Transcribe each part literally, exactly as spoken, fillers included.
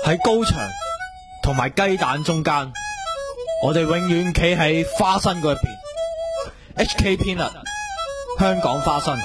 喺高牆同埋雞蛋中間，我哋永遠企喺花生嗰一邊。H K Peanut 香港花生。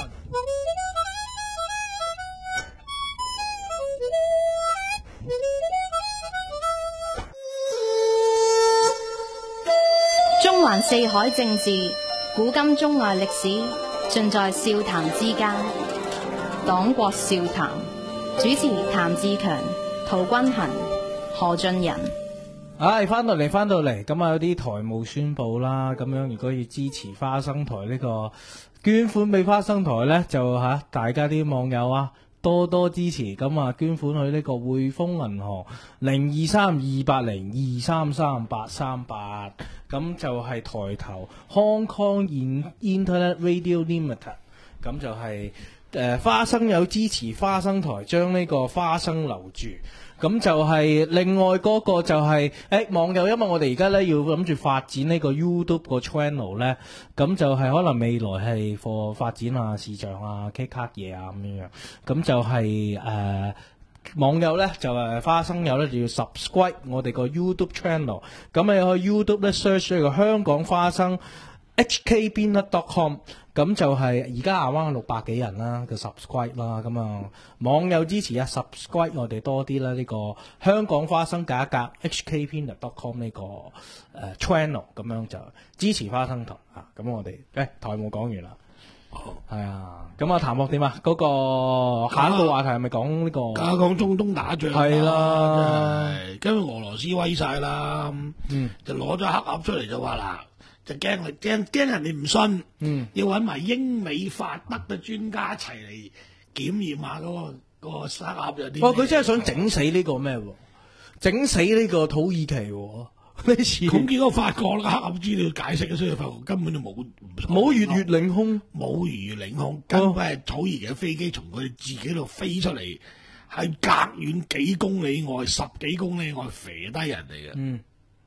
中環四海政治，古今中外歷史，盡在笑談之間。黨國笑談，主持譚志強、陶君衡、何俊仁。 唉，翻到嚟，翻到嚟，咁啊有啲台務宣佈啦，咁樣如果要支持花生台呢個捐款俾花生台呢，就吓、啊、大家啲網友啊多多支持，咁啊捐款去呢個匯豐銀行零二三二八零二三三八三八，咁就係台頭 Hong Kong Internet Radio Limited， 咁就係、是、誒、呃、花生友支持花生台，將呢個花生留住。咁就係另外嗰個就係、是、誒、欸、網友，因為我哋而家咧要諗住發展呢個 YouTube 個 channel 咧，咁就係可能未來係 for 發展啊市場啊 K 卡嘢啊咁樣樣，咁就係、是、誒、呃、網友咧就係花生友咧就要 subscribe 我哋個 YouTube channel， 咁你去 YouTube 咧 search 呢個香港花生 H K Peanut dot com， 咁就係而家啱啱六百幾人啦嘅 subscribe 啦，咁啊網友支持啊 subscribe 我哋多啲啦，呢個香港花生價格 H K Peanut dot com 呢個誒 channel， 咁樣就支持花生台啊，咁我哋誒、欸、台務講完啦，係啊，咁啊譚博點啊？嗰、那個下一個話題係咪講呢個？ 梗係講中東打仗係啦， 跟住俄羅斯威晒啦，嗯，就攞咗黑盒出嚟就話啦。就驚你驚驚人哋唔信，嗯，要揾埋英美法德嘅專家一齊嚟檢驗下嗰、嗰個、嗰個沙盒有啲。 哇！佢真係想整死呢個咩？整死呢個土耳其喎？呢次咁結果發覺啦，黑盒資料解釋嘅，所以發覺根本就冇冇越越領空， 冇越越領空，根本係土耳其嘅飛機從佢哋自己度飛出嚟，係隔遠幾公里外、十幾公里外射低人哋嘅。嗯。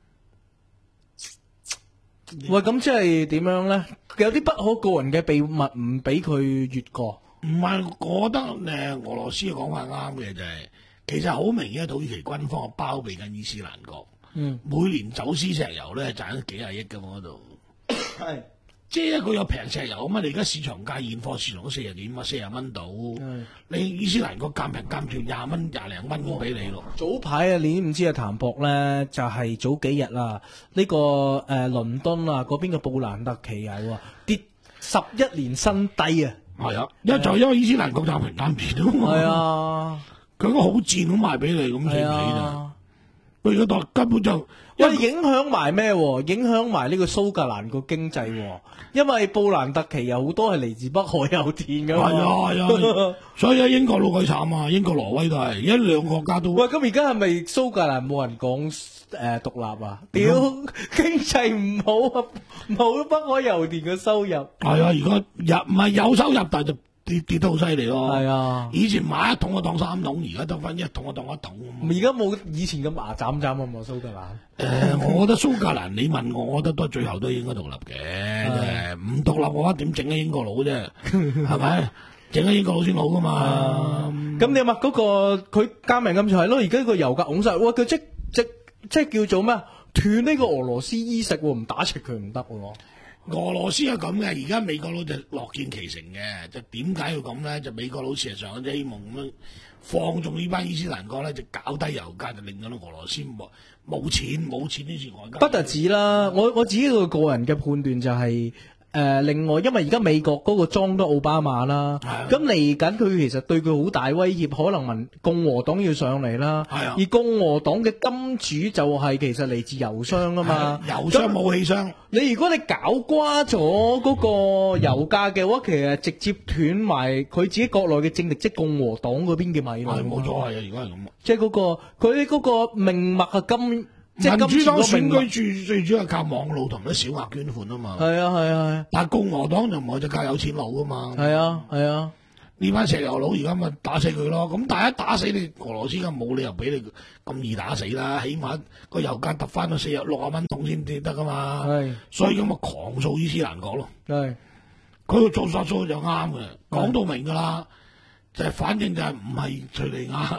喂，咁即係點樣咧？有啲不可告人嘅秘密唔俾佢越過。 唔係，我覺得誒俄羅斯嘅講法啱嘅就係、是，其實好明顯土耳其軍方係包庇緊伊斯蘭國。嗯，每年走私石油咧賺咗幾廿億㗎嘛嗰度。係，即係佢有平石油啊嘛！你而家市場價現貨市場都四十幾蚊，四十蚊到。你伊斯蘭國鑑平鑑住廿蚊、廿零蚊咁俾你咯。 早排啊，你唔知啊，譚博咧就係、是、早幾日啦，呢、這個誒、呃、倫敦啊嗰邊嘅布蘭特期油啊跌十一年新低啊。 係啊，因為就因為伊斯蘭國鑑平鑑住啊嘛。係啊，佢個好賤咁賣俾你，咁死唔死咋？佢而家當根本就。 喂，影響埋咩？影響埋呢個蘇格蘭個經濟，因為布蘭特期有好多係嚟自北海油田噶嘛。 係啊係啊，所以英國老鬼慘啊，英國挪威都係，一兩個國家都。 喂，咁而家係咪蘇格蘭冇人講誒獨立啊？屌、嗯，經濟唔好啊，冇北海油田嘅收入。係啊， 而家入唔係有收入，但係就。跌跌得好犀利咯， 係啊！ 以前買一桶就當三桶，而家得翻一桶就當一桶。 而家冇以前咁牙斬斬啊嘛，蘇格蘭。誒、 呃，我覺得蘇格蘭，你問我，我覺得都最後都應該獨立嘅。唔獨立嘅話，點整喺英國佬啫？係咪？整喺英國佬先好噶嘛？ 咁你話嗰個佢加盟咁就係咯，而家個油價拱晒，哇！佢即即即叫做咩？斷呢個俄羅斯衣食，唔打柒佢唔得喎。 俄羅斯係咁嘅，而家美國佬就樂見其成嘅，就點解要咁咧？就美國佬事實上就希望咁樣放縱呢班伊斯蘭國咧，就搞低油價，就令到俄羅斯冇冇錢冇錢呢次外交。 不特止啦，我我自己個個人嘅判斷就係、是。誒、呃，另外，因為而家美國嗰個裝都奧巴馬啦，咁嚟緊佢其實對佢好大威脅，可能民共和黨要上嚟啦，而共和黨嘅金主就係其實嚟自油商啊嘛， 油商武器商。 你如果你搞瓜咗嗰個油價嘅話，其實直接斷埋佢自己國內嘅政力，即係共和黨嗰邊嘅米咯。 係冇錯，係啊，如果係咁， 即係嗰個佢嗰個命脈啊金。 即係民主黨選舉最最主要係靠網路同啲小額捐款啊嘛。 係啊係啊係。 但係共和黨就唔係就靠有錢佬啊嘛。 係啊係啊。 呢班石油佬而家咪打死佢咯。咁但係一打死你俄羅斯，咁冇理由俾你咁易打死啦。起碼個油價揼翻到四十六啊蚊桶先至得噶嘛。係。所以咁咪狂掃伊斯蘭國咯。係。佢個做法做就啱嘅，講到明噶啦，就係反正就係唔係敘利亞。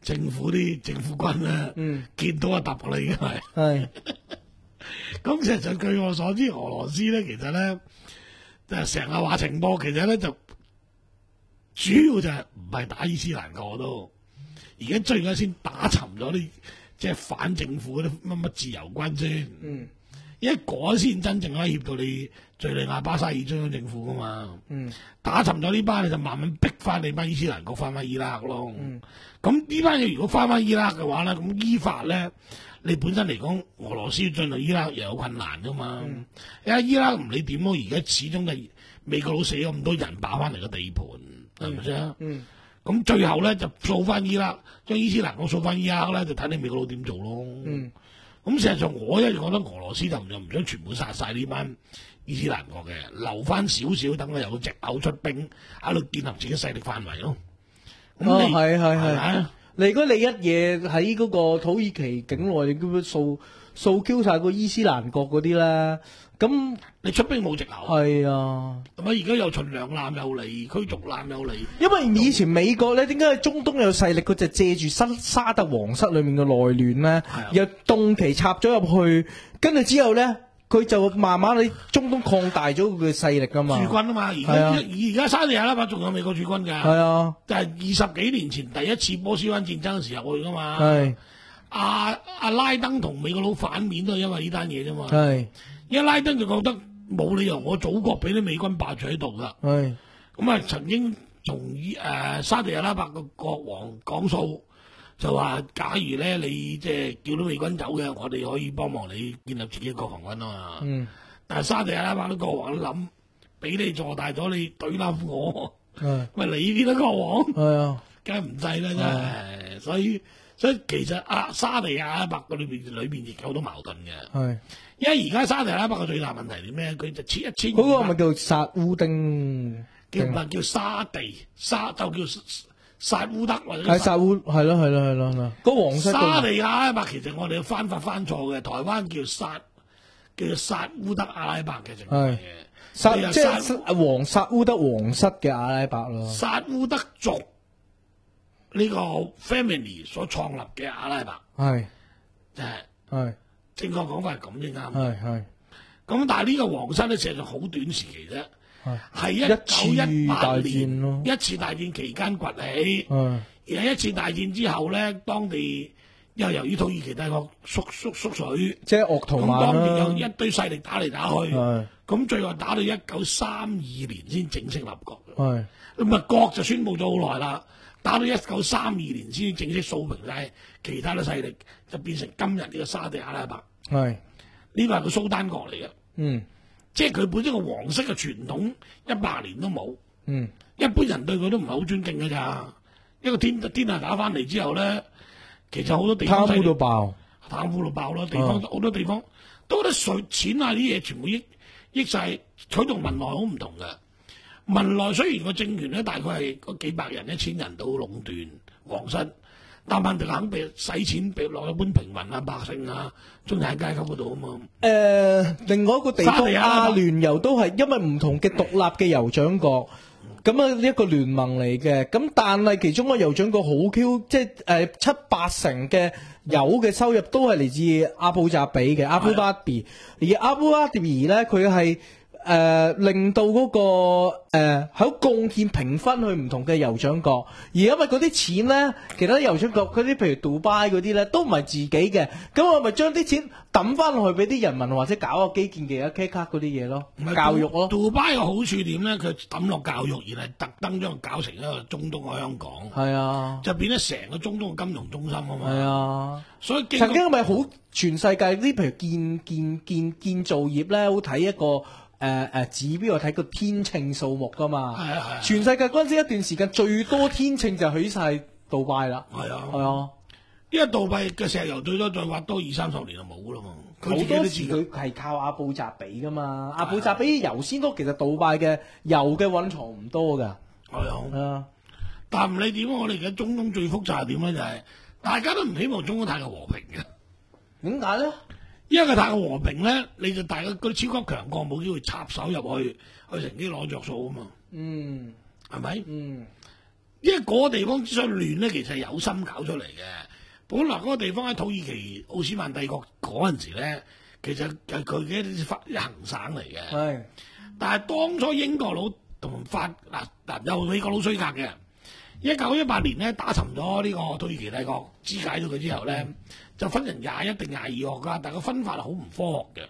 政府啲政府軍咧， 嗯見到就揼啦已經係。 係咁其實據我所知，俄羅斯咧其實咧就成日話情報，其實咧就主要就係唔係打伊斯蘭國都，而家最而家先打沉咗啲即係反政府嗰啲乜乜自由軍先。 嗯因為嗰先真正可以協到你敍利亞巴沙爾中央政府噶嘛。 嗯打沉咗呢班，你就慢慢逼翻你班伊斯蘭國翻返伊拉克咯。 嗯咁呢班嘢如果翻返伊拉克嘅話咧，咁依法咧，你本身嚟講，俄羅斯進入伊拉克又有困難噶嘛。 嗯因為伊拉克唔理點咯，而家始終係美國佬死咗咁多人爆翻嚟個地盤，係咪先？ 嗯咁最後咧就掃翻伊拉克，將伊斯蘭國掃翻伊拉克咧，就睇你美國佬點做咯。 嗯咁事實上，我一直覺得俄羅斯就唔就唔想全部殺晒呢班伊斯蘭國嘅，留翻少少，等佢有個藉口出兵喺度建立自己勢力範圍咯。咁哦你係係係咪你如果你一夜喺嗰個土耳其境內，你根本掃掃 Q 晒個伊斯蘭國嗰啲咧，咁你出兵冇藉口， 係啊。 係咪？而家又巡洋艦又嚟，驅逐艦又嚟， 因為以前美國咧，點解喺中東有勢力？佢就借住沙沙特皇室裏面嘅內亂咧， 啊又動旗插咗入去，跟住之後咧，佢就慢慢喺中東擴大咗佢嘅勢力噶嘛。 駐軍啊嘛。而係啊家而家沙地阿拉伯仲有美國駐軍㗎， 係啊， 就係二十幾年前第一次波斯灣戰爭嘅時候去㗎嘛。 係阿阿拉登同美國佬反面都係因為呢單嘢啫嘛。 係因為拉登就覺得冇理由我祖國俾啲美軍霸住喺度㗎。 係咁啊，曾經同誒、呃、沙地阿拉伯嘅國王講數，就話假如咧你即係叫到美軍走嘅，我哋可以幫忙你建立自己嘅國防軍啊嘛。 嗯但係沙地阿拉伯啲國王都諗，俾你坐大咗，你懟冧我， 係咪你變咗國王， 係啊梗係唔制啦真係。所以所以其實啊，沙地阿拉伯嘅裏邊裏邊亦有好多矛盾嘅。 係因為而家沙地阿拉伯嘅最大問題係咩？佢就切一千嗰個係咪叫薩烏丁？ 叫唔係叫沙地沙就叫薩烏德或者係薩烏係咯係咯係咯係咯，個皇室沙地阿拉伯其實我哋翻法翻錯嘅，台灣叫薩叫做薩烏德阿拉伯嘅正係嘅。 薩即係薩皇薩烏德皇室嘅阿拉伯咯。 薩烏德族呢個 family 所創立嘅阿拉伯， 係就係係正確講法係咁先啱。 係係咁但係呢個皇室咧，實際上好短時期啫， 係係一九一八一次大戰咯年一次大戰期間崛起。 係而喺一次大戰之後咧，當地又由於土耳其帝國縮縮縮水， 即係鄂圖咁曼當地有啦。 一堆勢力打嚟打去， 係咁最後打到一九三二年先正式立國。 係咁啊國就宣佈咗好耐啦，打到一九三二年先正式掃平晒其他嘅勢力，就變成今日呢個沙地阿拉伯。 係呢個係個蘇丹國嚟嘅， 嗯即係佢本身個皇室嘅傳統一百年都冇， 嗯一般人對佢都唔係好尊敬㗎咋。一個天天下打翻嚟之後咧，其實好多地方貪污到爆。 貪污到爆啦，地方好多地方都覺得稅錢啊啲嘢全部益益晒，佢同文萊好唔同嘅。文萊雖然個政權咧大概係嗰幾百人、一千人到壟斷皇室，但問題肯俾使錢俾落一般平民啊、百姓啊、中產階級嗰度啊嘛。 誒，另外一個地方沙地阿拉阿伯聯酋都係因為唔同嘅獨立嘅酋長國，咁啊一個聯盟嚟嘅。咁但係其中個酋長國好 Q，即係誒七八成嘅油嘅收入都係嚟自阿布扎比嘅阿布巴比，而阿布巴比咧佢係。誒、呃、令到嗰、那個誒喺貢獻平分去唔同嘅酋長國，而因為嗰啲錢咧，其他酋長國嗰啲譬如杜拜嗰啲咧，都唔係自己嘅，咁我咪將啲錢抌翻落去俾啲人民或者搞個基建嘅 K 卡嗰啲嘢咯，教育咯。 杜拜嘅好處點咧？佢抌落教育，而係特登將佢搞成一個中東嘅香港， 係啊， 就變咗成個中東嘅金融中心啊嘛。 係啊， 所以經曾經咪好全世界啲譬如建建建建造業咧，好睇一個。誒誒、呃、指標我睇個天秤數目噶嘛， 係啊係啊全世界嗰陣時一段時間最多天秤就起晒杜拜啦， 係啊係啊， 因為杜拜嘅石油最多再挖多二三十年就冇啦嘛，佢好自己都知多時佢係靠阿布扎比噶嘛，阿布扎比油先多，其實杜拜嘅油嘅蘊藏唔多噶， 係啊， 係啊， 但唔理點，我哋而家中東最複雜係點咧？就係、是、大家都唔希望中東太過和平嘅， 點解咧？ 因為佢太過和平咧，你就大家嗰啲超級強國冇機會插手入去，去乘機攞着數啊嘛， 嗯係咪？ 嗯， 因為嗰個地方之所以亂咧，其實係有心搞出嚟嘅。本來嗰個地方喺土耳其奧斯曼帝國嗰陣時咧，其實係佢嘅一啲一行省嚟嘅。 係， 但係當初英國佬同法嗱嗱有美國佬衰格嘅，一九一八年咧打沉咗呢個土耳其帝國，肢解咗佢之後咧，就分成廿一定廿二個國家，但係個分法係好唔科學嘅。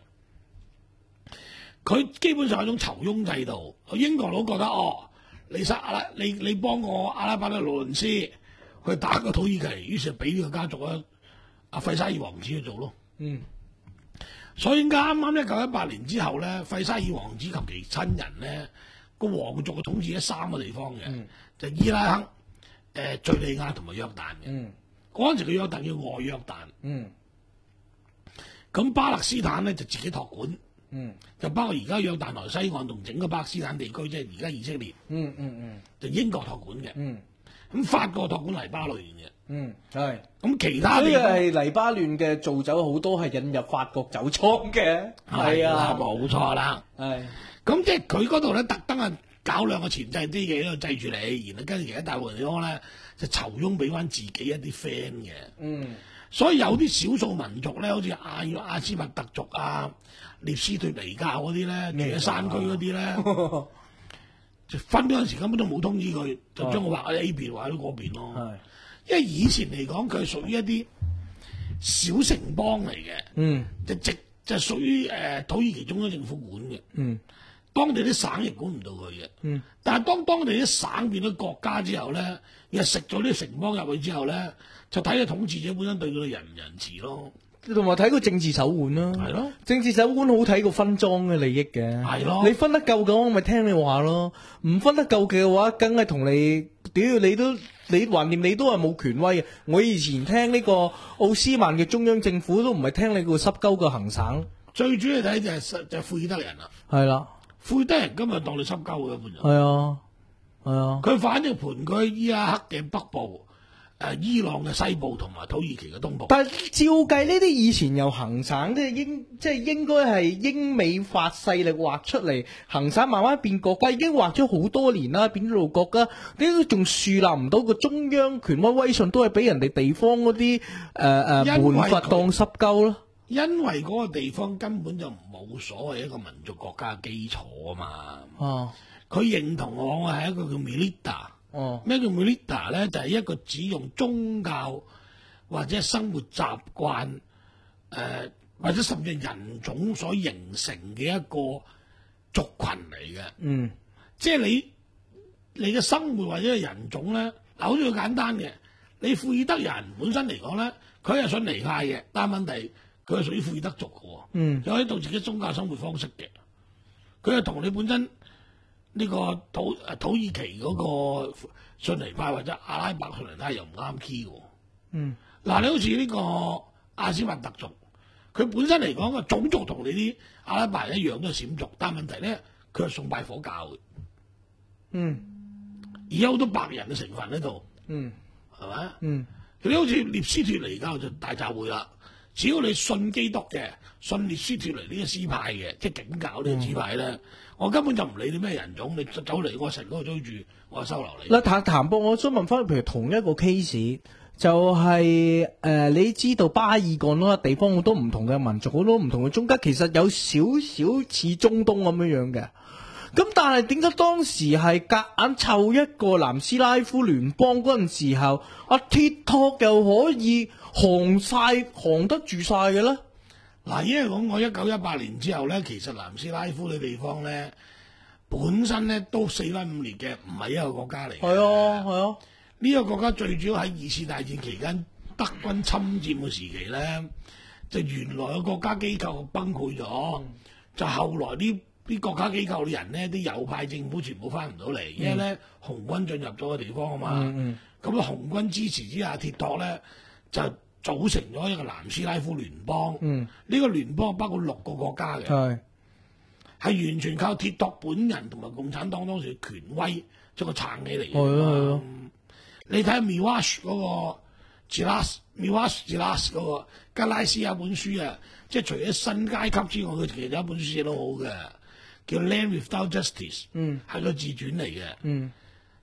佢基本上係一種囚翁制度，英國佬覺得哦，你殺阿拉你你幫我阿拉伯嘅勞倫斯去打個土耳其，於是俾呢個家族咧阿費沙爾王子去做咯。 嗯。 所以啱啱一九一八年之後咧，費沙爾王子及其親人咧個皇族嘅統治喺三個地方嘅， 嗯、 就伊拉克、誒、呃、敍利亞同埋約旦嘅。嗰陣、嗯、時嘅約旦叫外約旦。嗯。咁巴勒斯坦咧就自己託管。嗯。就包括而家約旦河西岸同整個巴勒斯坦地區，即係而家以色列。嗯嗯嗯。就英國託管嘅。嗯。咁法國託管黎巴嫩嘅。嗯，係。咁其他呢個係黎巴嫩嘅造酒好多係引入法國酒莊嘅。係啊， 冇錯啦。係。咁即係佢嗰度咧，特登係搞兩個前制啲嘢喺度制住你，然後跟住其他大部分地方咧就籌翁俾翻自己一啲 friend 嘅。嗯。所以有啲少數民族咧，好似阿阿斯麥特族啊、涅斯脱尼教嗰啲咧，住喺山區嗰啲咧，就分嗰陣時根本都冇通知佢，就將佢劃喺 A 邊，劃喺嗰邊咯。係。因為以前嚟講，佢係屬於一啲小城邦嚟嘅，嗯，就直就屬於誒土耳其中央政府管嘅，嗯，當地啲省亦管唔到佢嘅，嗯，但係當當地啲省變咗國家之後咧，又食咗啲城邦入去之後咧，就睇個統治者本身對佢哋仁唔仁慈咯， 同埋睇個政治手腕啦，係咯，政治手腕好睇過分贓嘅利益嘅，係咯，你分得夠嘅話，咪聽你話咯，唔分得夠嘅話，梗係同你屌你都。你橫掂你都係冇權威嘅。我以前聽呢個奧斯曼嘅中央政府都唔係聽你個濕鳩嘅行省。 最主要睇就係就係庫爾德人啦。 係啦， 庫爾德人今日當你濕鳩嘅本人。 係啊，係啊。 佢反正盤踞喺伊拉克嘅北部、誒、呃、伊朗嘅西部同埋土耳其嘅東部。 但係照計呢啲以前由行省即係應即係應該係英美法勢力劃出嚟，行省慢慢變國家，已經劃咗好多年啦，變咗做國家，點解仲樹立唔到個中央權威威信，都係俾人哋地方嗰啲誒誒門閥當濕鳩咯？ 因為嗰個地方根本就冇所謂一個民族國家嘅基礎啊嘛。哦，佢認同我係一個叫 Milita。哦，咩叫 Milita 咧？就係、是、一個只用宗教或者生活習慣，誒、呃、或者甚至人種所形成嘅一個族群嚟嘅。嗯，即係你你嘅生活或者係人種咧，嗱好似好簡單嘅，你庫爾德人本身嚟講咧，佢係信尼派嘅，但係問題佢係屬於庫爾德族嘅。嗯，有喺度自己宗教生活方式嘅，佢係同你本身。呢個土誒土耳其嗰個遜尼派或者阿拉伯遜尼派又唔啱 key 喎。嗯，嗱你好似呢個阿斯麥特族，佢本身嚟講個種族同你啲阿拉伯人一樣都係閃族，但係問題咧佢係崇拜火教嘅。嗯，而有好多白人嘅成分喺度。嗯，係咪？嗯，你好似涅斯脱尼教就大集會啦。只要你信基督嘅，信涅斯脱尼呢個支派嘅，即係景教呢個支派咧，嗯、我根本就唔理你咩人種，你走嚟我城嗰度追住，我就收留你。嗱，譚譚博，我想問翻，譬如同一個 case，就係、是、誒、呃，你知道巴爾幹嗰個地方好多唔同嘅民族，好多唔同嘅宗教，其實有少少似中東咁樣樣嘅。咁但係點解當時係夾硬湊一個南斯拉夫聯邦嗰陣時候，阿鐵托又可以降晒降得住晒嘅咧？嗱，因為講我一九一八年之後咧，其實南斯拉夫嘅地方咧，本身咧都四分五裂嘅，唔係一個國家嚟嘅。係啊，係啊。呢個國家最主要喺二次大戰期間德軍侵佔嘅時期咧，就原來嘅國家機構崩潰咗，嗯、就後來啲。啲國家機構嘅人咧，啲右派政府全部翻唔到嚟，因為咧紅軍進入咗個地方啊嘛。咁啊、嗯嗯，紅軍支持之下，鐵托咧就組成咗一個南斯拉夫聯邦。呢、嗯、個聯邦包括六個國家嘅，係係是完全靠鐵托本人同埋共產黨當時嘅權威將佢撐起嚟嘅。係啊係啊，你睇下 Miwash 嗰個 Gilas Miwash Gilas 嗰個加拉斯有本書啊，即係除咗新階級之外，佢其實有一本書寫得好嘅。叫 Land Without Justice，嗯，係個自傳嚟嘅，嗯，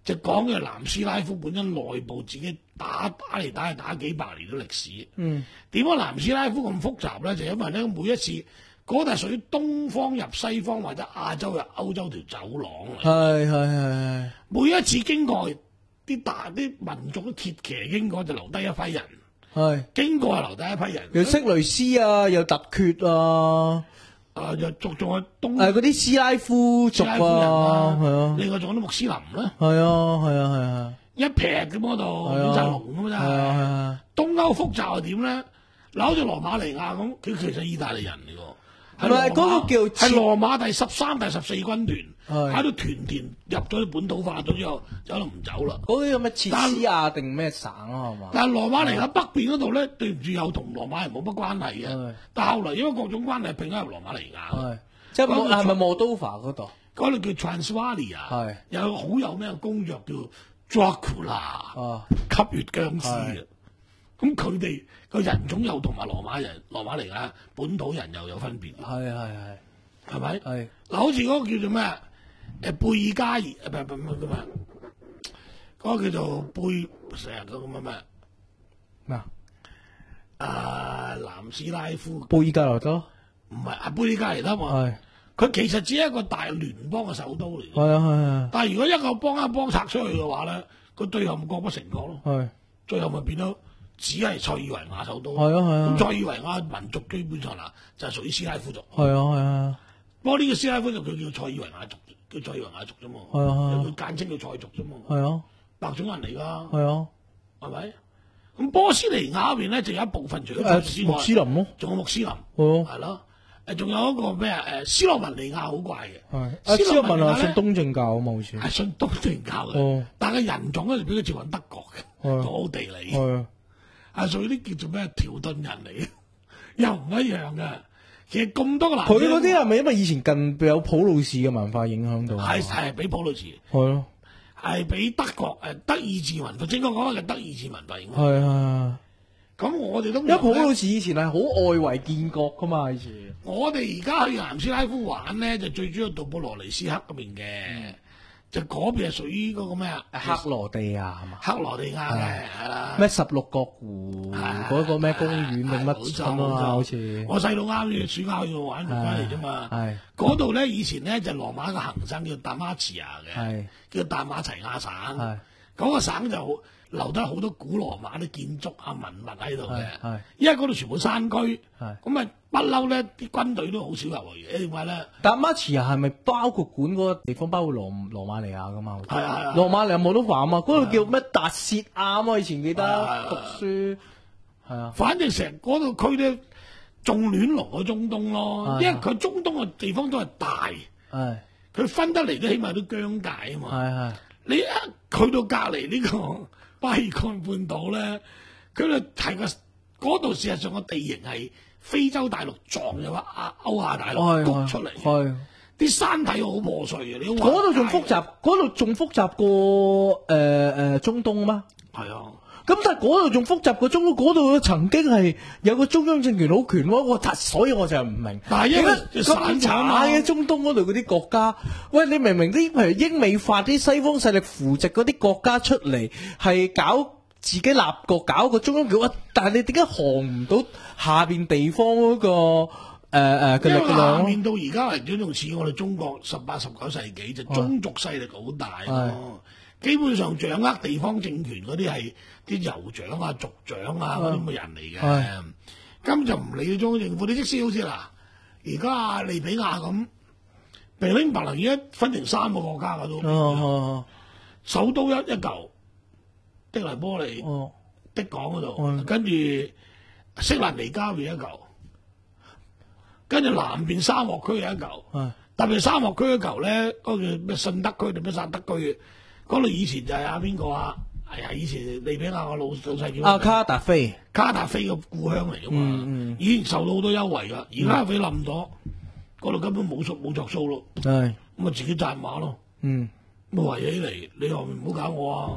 就講嘅南斯拉夫本身內部自己打打嚟打去打幾百年嘅歷史。 嗯， 點解南斯拉夫咁複雜咧？就因為咧每一次嗰度係屬於東方入西方或者亞洲入歐洲條走廊嚟。 係係係每一次經過啲大啲民族啲鐵騎經過就留低一批人， 係經過係留低一批人。 有色雷斯啊，有突厥啊。 啊！又仲仲係東誒嗰啲斯拉夫族啊， 斯拉夫人啦， 係啊， 另外仲有啲穆斯林啦， 係啊，係啊，係啊， 一劈咁嗰度係啊五隻龍咁係啊啊，係啊， 真係。東歐複雜係點咧？嗱，好似羅馬尼亞咁，佢其實意大利人嚟喎， 係咪嗰個叫係羅馬第十三、第十四軍團係喺度團團入咗本土化咗之後，走都唔走啦。 嗰啲咁嘅切斯亞定咩省啊？係嘛？ 但係羅馬尼亞北邊嗰度咧，對唔住又同羅馬人冇乜關係嘅係。 但係後來因為各種關係，並咗入羅馬尼亞。 係即係莫係咪莫多法嗰度？ 嗰度叫 Transylvania， 係有好有名嘅公爵叫 Dracula， 啊， 吸血僵屍嘅。咁佢哋個人種又同埋羅馬人、羅馬尼亞本土人又有分別， 係係係係咪？ 係嗱，好似嗰個叫做咩？誒貝爾加爾，誒唔係唔係唔係咩？嗰個叫做貝成日嗰個乜咩？ 咩啊？ 啊，南斯拉夫貝爾格羅多唔係啊，貝爾加爾得嘛？ 係佢其實只係一個大聯邦嘅首都嚟嘅。 係啊係啊但係如果一個幫一幫拆出去嘅話咧，佢最後咪各不成國咯。 係最後咪變咗只係塞爾維亞首都。 係啊係啊咁塞爾維亞民族基本上嗱就係屬於斯拉夫族。 係啊係啊不過呢個斯拉夫族佢叫塞爾維亞族，叫塞爾維亞族啫嘛。 係啊係啊佢簡稱叫塞族啫嘛。 係啊白種人嚟㗎， 係啊係咪？咁波斯尼亞嗰邊咧就有一部分除咗波斯誒穆斯林咯， 仲有穆斯林， 係係咯。誒，仲有一個咩啊？誒，斯洛文尼亞好怪嘅。 係啊斯洛文啊信東正教啊嘛，好似係信東正教嘅， 哦但係人種咧就比較接近德國嘅， 係好地理， 係啊係屬於啲叫做咩條頓人嚟嘅，又唔一樣嘅。其實咁多個男， 佢嗰啲係咪因為以前近有普魯士嘅文化影響到？ 係係俾普魯士， 係咯， 係俾德國誒德意志文化，正確講係德意志文化影響。 係啊。 咁我哋都因為普魯士以前係好外圍建國噶嘛，以前。 我哋而家去南斯拉夫玩咧，就最主要杜布羅尼斯克嗰邊嘅，就嗰邊係屬於嗰個咩啊？ 克羅地亞係嘛？ 克羅地亞嘅係啦。 咩十六國湖嗰個咩公園定乜春啊嘛？好似我細佬啱暑假去度玩翻嚟啫嘛。 係嗰度咧以前咧就羅馬嘅行省叫達馬齊亞嘅， 係叫達馬齊亞省。 係嗰個省就留低好多古羅馬啲建築啊文物喺度嘅係， 因為嗰度全部山區， 係咁啊不嬲咧啲軍隊都好少入去嘅，點解咧？ 達馬齊亞係咪包括管嗰個地方，包括羅羅馬尼亞噶嘛？ 係啊係啊羅馬尼亞冇得話啊嘛，嗰度叫咩達薛亞啊嘛？以前記得係讀書係啊， 反正成嗰度區咧仲亂龍過中東咯， 係因為佢中東嘅地方都係大， 係佢分得嚟都起碼都疆界啊嘛。 係係你一去到隔離呢個巴爾幹半島咧，佢哋係個嗰度事實上個地形係非洲大陸撞咗個亞歐亞大陸係谷出嚟， 係啲山體好破碎嘅。你嗰度仲複雜，嗰度仲複雜過誒誒中東嗎？ 係啊， 咁但係嗰度仲複雜過中東，嗰度曾經係有個中央政權好權威，我所以我就唔明。 但係因為咁散咗啊嘛慘嘅中東嗰度嗰啲國家，喂，你明明啲譬如英美法啲西方勢力扶植嗰啲國家出嚟，係搞自己立國，搞個中央權威，但係你點解降唔到下邊地方嗰、個誒誒嘅因為下力量面到而家嚟講，仲似我哋中國十八、十九世紀就宗族勢力好大咯。基本上掌握地方政權嗰啲係啲酋長啊、族長啊嗰啲咁嘅人嚟嘅，咁就唔理中央政府。你即使好似嗱，而家利比亞咁，平拎白能而家分成三個國家噶都， 哦首都一一嚿，的黎波里、 哦的港嗰度， 嗯跟住色蘭尼加邊一嚿，跟住南邊沙漠區有一嚿， 係特別沙漠區一嚿咧，嗰個叫咩信德區定咩薩德區，嗰度以前就係阿邊個啊？係啊，以前利比亞個老老細叫阿卡達菲卡達菲嘅故鄉嚟噶嘛， 嗯嗯以前受到好多優惠噶，而家俾冧咗，嗰度根本冇數冇着數咯， 係咁啊自己賺馬咯， 嗯咁啊圍起嚟，你話唔好搞我啊，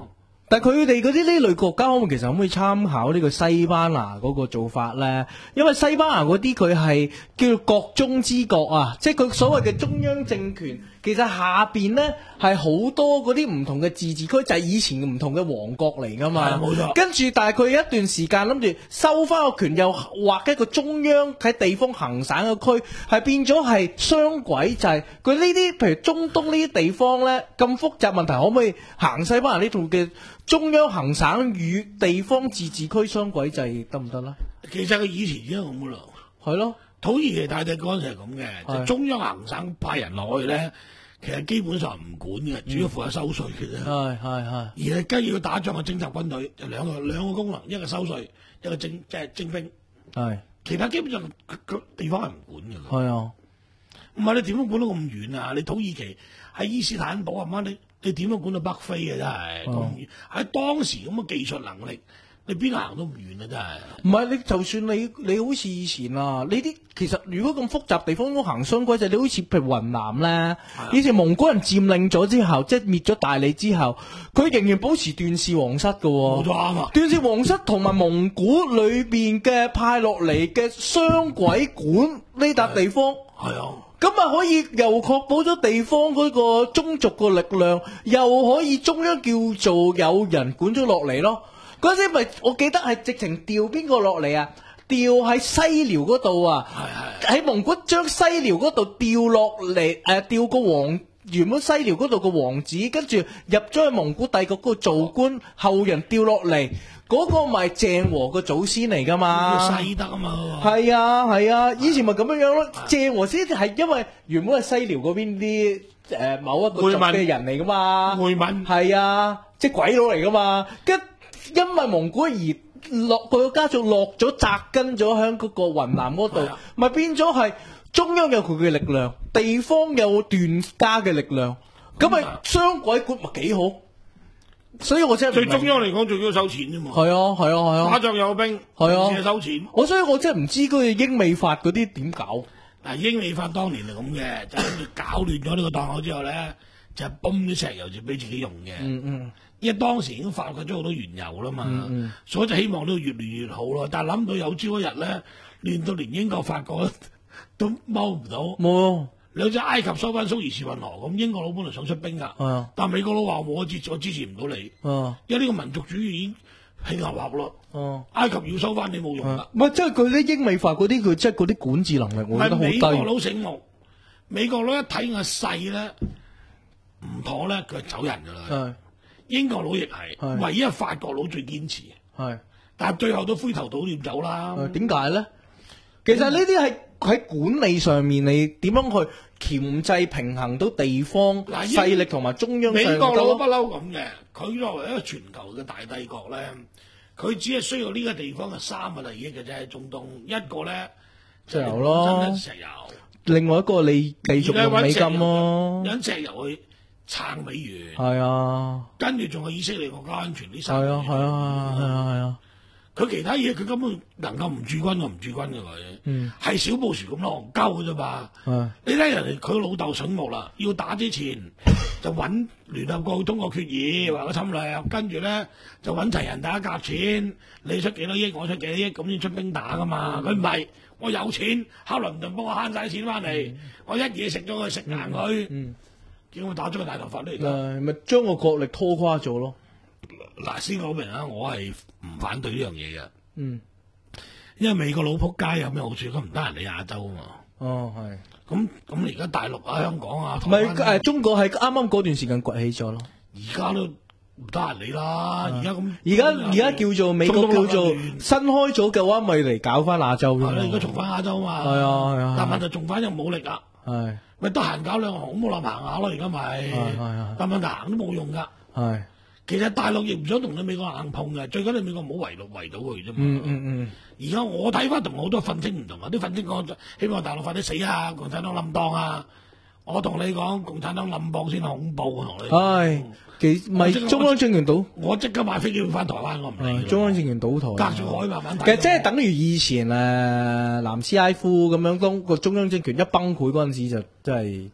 但係佢哋嗰啲呢類國家，可唔可以其實可唔可以參考呢個西班牙嗰個做法咧？因為西班牙嗰啲佢係叫做國中之國啊，即係佢所謂嘅中央政權，其實下邊咧係好多嗰啲唔同嘅自治區，就係以前唔同嘅王國嚟噶嘛。 冇錯。 跟住，但係佢一段時間諗住收翻個權，又劃一個中央喺地方行省嘅區，係變咗係雙軌制。佢呢啲譬如中東呢啲地方咧咁複雜問題，可唔可以行西班牙呢套嘅中央行省與地方自治區雙軌制得唔得咧？ 其實佢以前已經咁噶啦， 係咯。 土耳其大帝嗰陣時係咁嘅，就中央行省派人落去咧，其實基本上唔管嘅，主要負責收稅嘅啫。係係係。而係跟住要打仗嘅徵集軍隊，就兩個兩個功能，一個收稅，一個徵即係徵兵。係。其他基本上個地方係唔管嘅。係啊。唔係你點樣管到咁遠啊？你土耳其喺伊斯坦堡啊媽你。你點樣管到北非嘅真係咁遠？喺當時咁嘅技術能力，你邊度行都唔遠啊！真係。唔係你就算你你好似以前啊，呢啲其實如果咁複雜地方都行雙軌制，你好似譬如雲南咧，以前蒙古人佔領咗之後，即係滅咗大理之後，佢仍然保持段氏皇室嘅。冇錯啱啊！段氏皇室同埋蒙古裏邊嘅派落嚟嘅雙軌管呢笪地方。係啊。咁啊，可以又確保咗地方嗰個宗族個力量，又可以中央叫做有人管咗落嚟咯。嗰陣時咪我記得係直情調邊個落嚟啊？調喺西遼嗰度啊，喺蒙古將西遼嗰度調落嚟，誒調個王原本西遼嗰度個王子，跟住入咗去蒙古帝國嗰度做官，後人調落嚟。嗰個咪鄭和個祖先嚟噶嘛？西德啊嘛，係啊係啊，以前咪咁樣樣咯。鄭和先係因為原本係西遼嗰邊啲誒某一個族嘅人嚟噶嘛，回民係啊，即係鬼佬嚟噶嘛。跟因為蒙古而落佢個家族落咗扎根咗喺嗰個雲南嗰度，咪變咗係中央有佢嘅力量，地方有段家嘅力量，咁咪雙軌管咪幾好？所以我真係對中央嚟講，最緊要收錢啫嘛。係啊，係啊，係啊。打仗有兵，係啊，淨係收錢。我所以我真係唔知嗰個英美法嗰啲點搞。嗱，英美法當年係咁嘅，就係搞亂咗呢個檔口之後咧，就係泵啲石油就俾自己用嘅。嗯嗯。因為當時已經發掘咗好多原油啦嘛，嗯嗯所以就希望都越亂越好咯。但係諗到有朝一日咧，亂到連英國、法國都踎唔到。冇。兩隻埃及收翻蘇伊士運河，咁英國佬本來想出兵噶，啊、但美國佬話我支我支持唔到你，啊、因為呢個民族主義已經起牛合咯。啊、埃及要收翻你冇用噶。唔係、啊，即係佢啲英美法嗰啲，佢即係嗰啲管治能力，我覺得好低。美國佬醒目，美國佬一睇個勢咧唔妥咧，佢就走人噶啦。是英國佬亦係，是唯一係法國佬最堅持。係是，但係最後都灰頭土臉走啦。點解咧？其實呢啲係喺管理上面，你點樣去鉗制平衡到地方勢力同埋中央上？美國佬不嬲咁嘅，佢作為一個全球嘅大帝國咧，佢只係需要呢個地方嘅三個利益嘅啫。中東一個咧石油咯，石油；另外一個你繼續用美金咯，引石油去撐美元。係啊，跟住仲有以色列國家安全呢三樣。係啊，係啊，係啊，係啊。佢其他嘢佢根本能夠唔駐軍就唔駐軍嘅佢，係、嗯、小布殊咁戇鳩嘅啫嘛。嗯、你睇人哋佢老豆醒目啦，要打之前就揾聯合國通過決議話個侵略，跟住咧就揾齊人大家夾錢，你出幾多億，我出幾多億，咁先出兵打噶嘛。佢唔係，我有錢，克林頓幫我慳晒錢翻嚟，嗯、我一嘢食咗佢食硬佢，嗯、叫我打咗個大頭佛嚟㗎，咪將個國力拖垮咗咯。嗱，先講明啊，我係唔反對呢樣嘢嘅。嗯，因為美國佬仆街有咩好處？佢唔得人哋亞洲啊嘛。哦，係。咁咁，而家大陸啊、香港啊，唔係誒，中國係啱啱嗰段時間崛起咗咯。而家都唔得人理啦。而家咁，而家而家叫做美國叫做新開咗嘅話，咪嚟搞翻亞洲咯。係啦，而家重翻亞洲嘛。係啊係啊。但問題重翻又冇力啊。係。咪得閒搞兩行冇諗行下咯，而家咪。係係。但問題行都冇用噶。係。其實大陸亦唔想同你美國硬碰嘅，最緊要美國唔好圍到圍到佢啫嘛。嗯嗯嗯。而家我睇翻同好多憤青唔同啊，啲憤青講希望大陸快啲死啊，共產黨冧檔啊。我同你講，共產黨冧檔先恐怖啊！同你。係，其咪中央政權倒，我即刻買飛機去翻台灣，我唔理。中央政權倒台。隔住海慢慢睇。其實即係等於以前誒南斯拉夫咁樣，當個中央政權一崩潰嗰陣時就真係。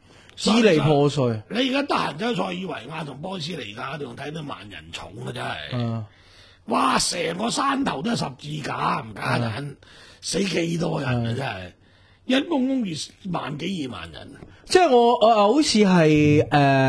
支離破碎。 你而家得閒走塞爾維亞同波斯尼亞，仲睇到萬人冢啊！真係， 嗯， 哇！成個山頭都係十字架，唔假緊，死幾多人啊！真係，一公公二萬幾二萬人。 即係我我好似係誒誒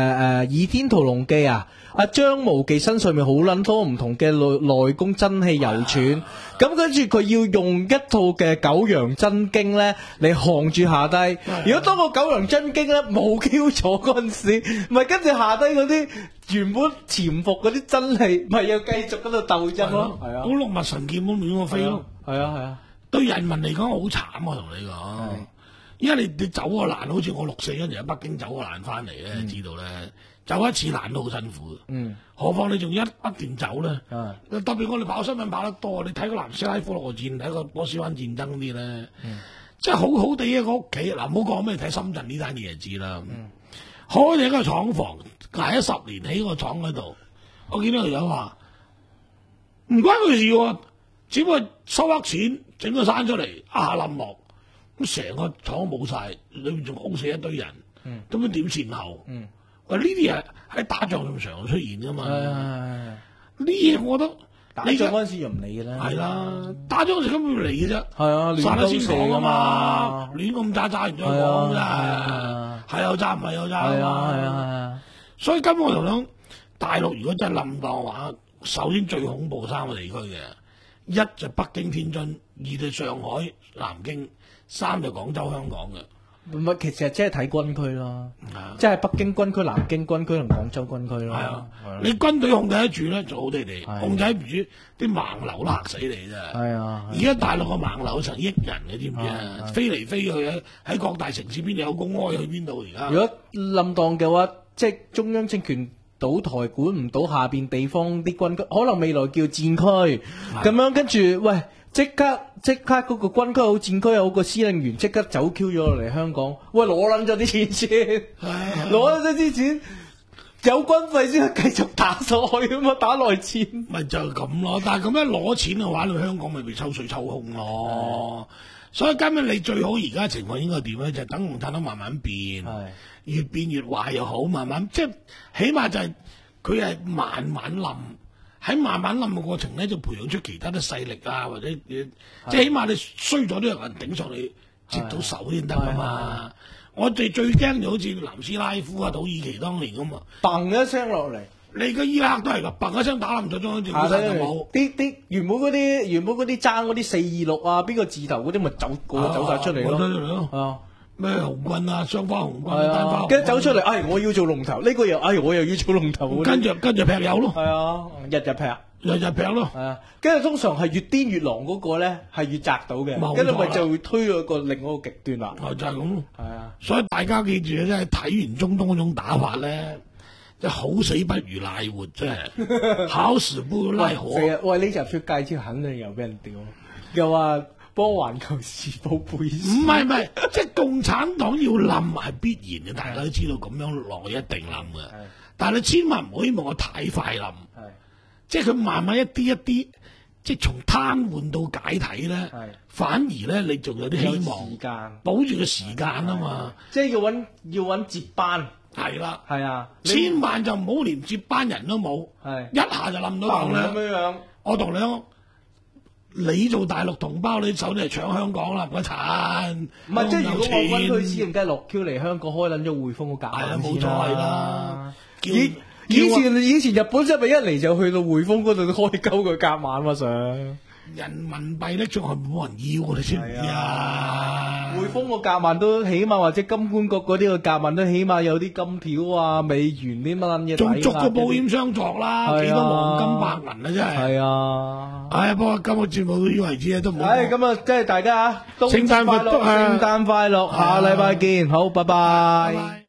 《倚天屠龍記》啊，阿張無忌身上面好撚多唔同嘅內內功真氣流傳，咁跟住佢要用一套嘅九陽真經咧嚟扛住下低。如果當個九陽真經咧冇 Q 咗嗰陣時，咪跟住下低嗰啲原本潛伏嗰啲真氣，咪要繼續喺度鬥爭咯。係啊， 好六脈神劍咁亂我飛咯。 係啊係啊， 對人民嚟講好慘啊！同你講。因為你你走個難，好似我六四嗰陣喺北京走個難翻嚟咧，嗯、知道咧走一次難都好辛苦。嗯，何況你仲一不斷走咧。嗯，特別我哋跑新聞跑得多，你睇個南斯拉夫羅戰，睇個波斯灣戰爭啲咧，嗯、即係好好地一個屋企。嗱，唔好講咩，睇深圳呢單嘢就知啦。嗯，開咗一個廠房，挨咗十年起個廠喺度，我見到條友話唔關佢事喎，只不過收黑錢，整個山出嚟，一下冧幕。咁成個廠冇晒，裏面仲空死一堆人，咁樣點善後？喂，呢啲嘢喺打仗咁常出現噶嘛？呢嘢我覺得打仗嗰陣時就唔理嘅啦。 係啦，打仗嗰時根本唔嚟嘅啫。係啊，殺咗先講噶嘛，亂咁炸炸完再講咋？係有炸唔係有炸啊嘛？係啊係啊。所以根本我同講，大陸如果真係冧檔嘅話，首先最恐怖三個地區嘅，一就北京、天津，二就上海、南京。三就廣州、香港嘅， 唔係其實即係睇軍區咯，即係北京軍區、南京軍區同廣州軍區咯。係啊， 你軍隊控制得住咧，就好地地；控制唔住，啲盲流都嚇死你啫。係啊，而家大陸個盲流成億人嘅，知唔知啊？飛嚟飛去喺喺各大城市邊度有公開去邊度而家？ 如果冧檔嘅話，即係中央政權倒台管唔到下邊地方啲軍區，可能未來叫戰區咁樣，跟住喂。即刻即刻嗰個軍區好戰區有個司令員即刻走 Q 咗落嚟香港，喂攞撚咗啲錢先，攞咗啲錢有軍費先繼續打落去啊嘛，打內戰咪就係咁咯。但係咁樣攞錢嘅話，你香港咪被抽水抽空咯。所以今日你最好而家情況應該點咧？就係、等共產黨慢慢變，越變越壞又好，慢慢即係起碼就係佢係慢慢冧。喺慢慢冧嘅過程咧，就培養出其他啲勢力啊，或者即係起碼你衰咗都有人頂上嚟接到手先得啊嘛！我哋最驚就好似南斯拉夫啊、土耳其當年咁啊， 砰一聲落嚟， 你個伊拉克都係噶，砰一聲打冧咗中央政府就冇。 啲啲原本嗰啲原本嗰啲爭嗰啲四二六啊，邊個字頭嗰啲咪走個個走晒出嚟咯。啊咩紅軍啊，雙花紅軍、單花紅軍， 跟住走出嚟，哎，我要做龍頭，呢個又，哎，我又要做龍頭， 跟住跟住劈友咯， 係啊，日日劈， 日日劈咯， 係啊，跟住通常係越癲越狼嗰個咧，係越擲到嘅，跟住咪就會推咗個另外一個極端啦， 就係咁咯， 係啊， 所以大家記住咧，真係睇完中東嗰種打法咧，即係好死不如賴活，真係好死不如賴活。 喂，呢集出街之後肯定又俾人屌，又話。幫環球時報背書， 唔係唔係，即係共產黨要冧係必然嘅，大家都知道咁樣落去一定冧嘅。但係你千萬唔可以望我太快冧，即係佢慢慢一啲一啲，即係從癱瘓到解體咧，反而咧你仲有啲希望，時間保住個時間啊嘛， 即係要揾要揾接班， 係啦， 係啊， 千萬就唔好連接班人都冇，一下就冧到檔咧。咁樣樣，我同你講。你做大陸同胞，你手嚟搶香港啦，唔該殘。 唔係，即係如果我軍區司令梗係落 Q 嚟香港開撚咗匯豐個價， 係啊，冇錯係啦。 以以前以前日本真係一嚟就去到匯豐嗰度開鳩個夾萬嘛上。 人民幣咧仲係冇人要，你知唔知啊？ 匯豐個夾萬都起碼或者金管局嗰啲個夾萬都起碼有啲金條啊、美元啲乜撚嘢。 仲捉個保險箱作啦，幾多黃金白銀啊真係。係啊，唉，不過今個節目到此為止啊，都唔好。唉，咁啊，即係大家聖誕快樂，聖誕快樂，下禮拜見，好，拜拜。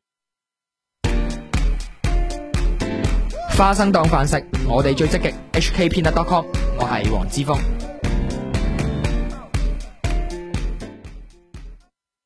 花生當飯食，我哋最積極。H K Peanut dot com， 我係黃之鋒。